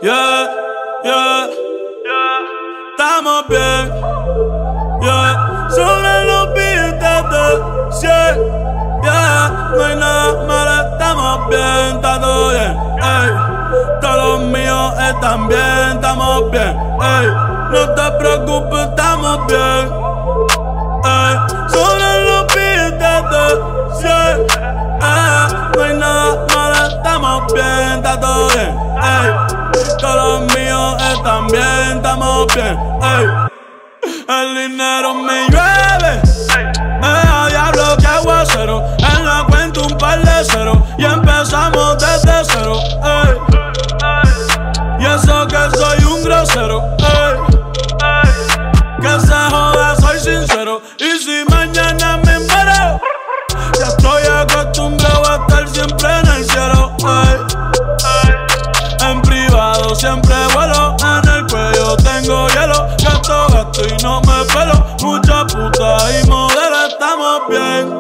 yeah, yeah, estamos bien, yeah, sobre los billetes de 100, yeah, no hay nada malo, estamos bien, está todo bien, ey, todos los míos están bien, estamos bien, ey, no te preocupes, estamos bien, ey, sobre los billetes de 100, no hay nada malo, estamos bien, está todo bien, ey, todos los míos están bien, estamos bien, ey. El dinero me llueve, me da diablo que aguacero. En la cuenta un par de ceros y empezamos desde cero, ey. Y eso que soy un grosero, ey. Que se joda, soy sincero. Y si mañana me muero, ya estoy acostumbrado a estar siempre en el cielo, ey. En privado siempre vuelo, en el cuello tengo hielo. Gasto y no me pelo, mucha puta y modelo, estamos bien.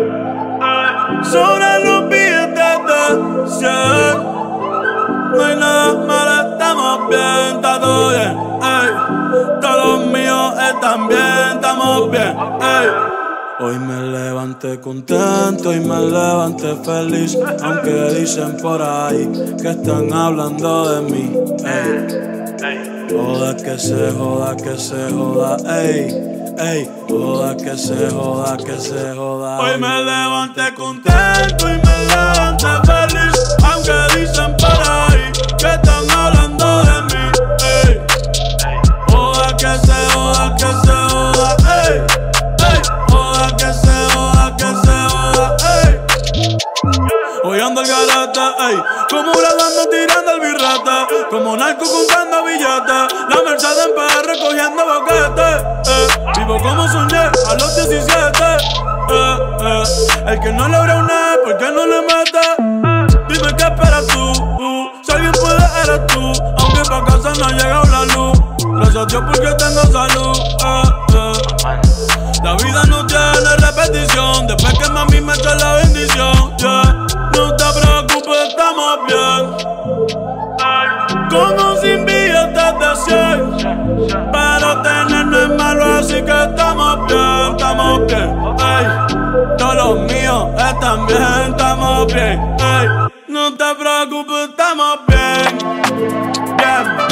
Sobre los billetes de 100, no hay nada malo, estamos bien, está todo bien, ey. Todos los míos están bien, estamos bien, ey. Hoy me levanté contento y me levanté feliz, aunque dicen por ahí que están hablando de mí, ey. Joda que se joda, que se joda, ey, ey. Joda que se joda, que se joda. Hoy me levanté contento y me levanté feliz, aunque dicen por ahí que están hablando de mí, ey. Joda que se joda, que se joda, ey, ey. Joda que se joda, que se joda, ey. Hoy ando el galete, ey, como bradando tirando el birrete, como narco contando billetes, la Mercedes en PR recogiendo boquetes, vivo como soñé a los 17, el que no logra una, ¿por qué no le mete? Dime qué esperas tú, si alguien puede eres tú, aunque pa' casa no ha llegado la luz, gracias a Dios porque tengo salud, La vida no tiene repetición, después que mami me echa la bendición, yeah. No te preocupes, estamos bien. Como sin billetes de 100, pero tener no es malo, así que estamos bien, ey. Todos los míos están bien, estamos bien, ey. No te preocupes, estamos bien, bien.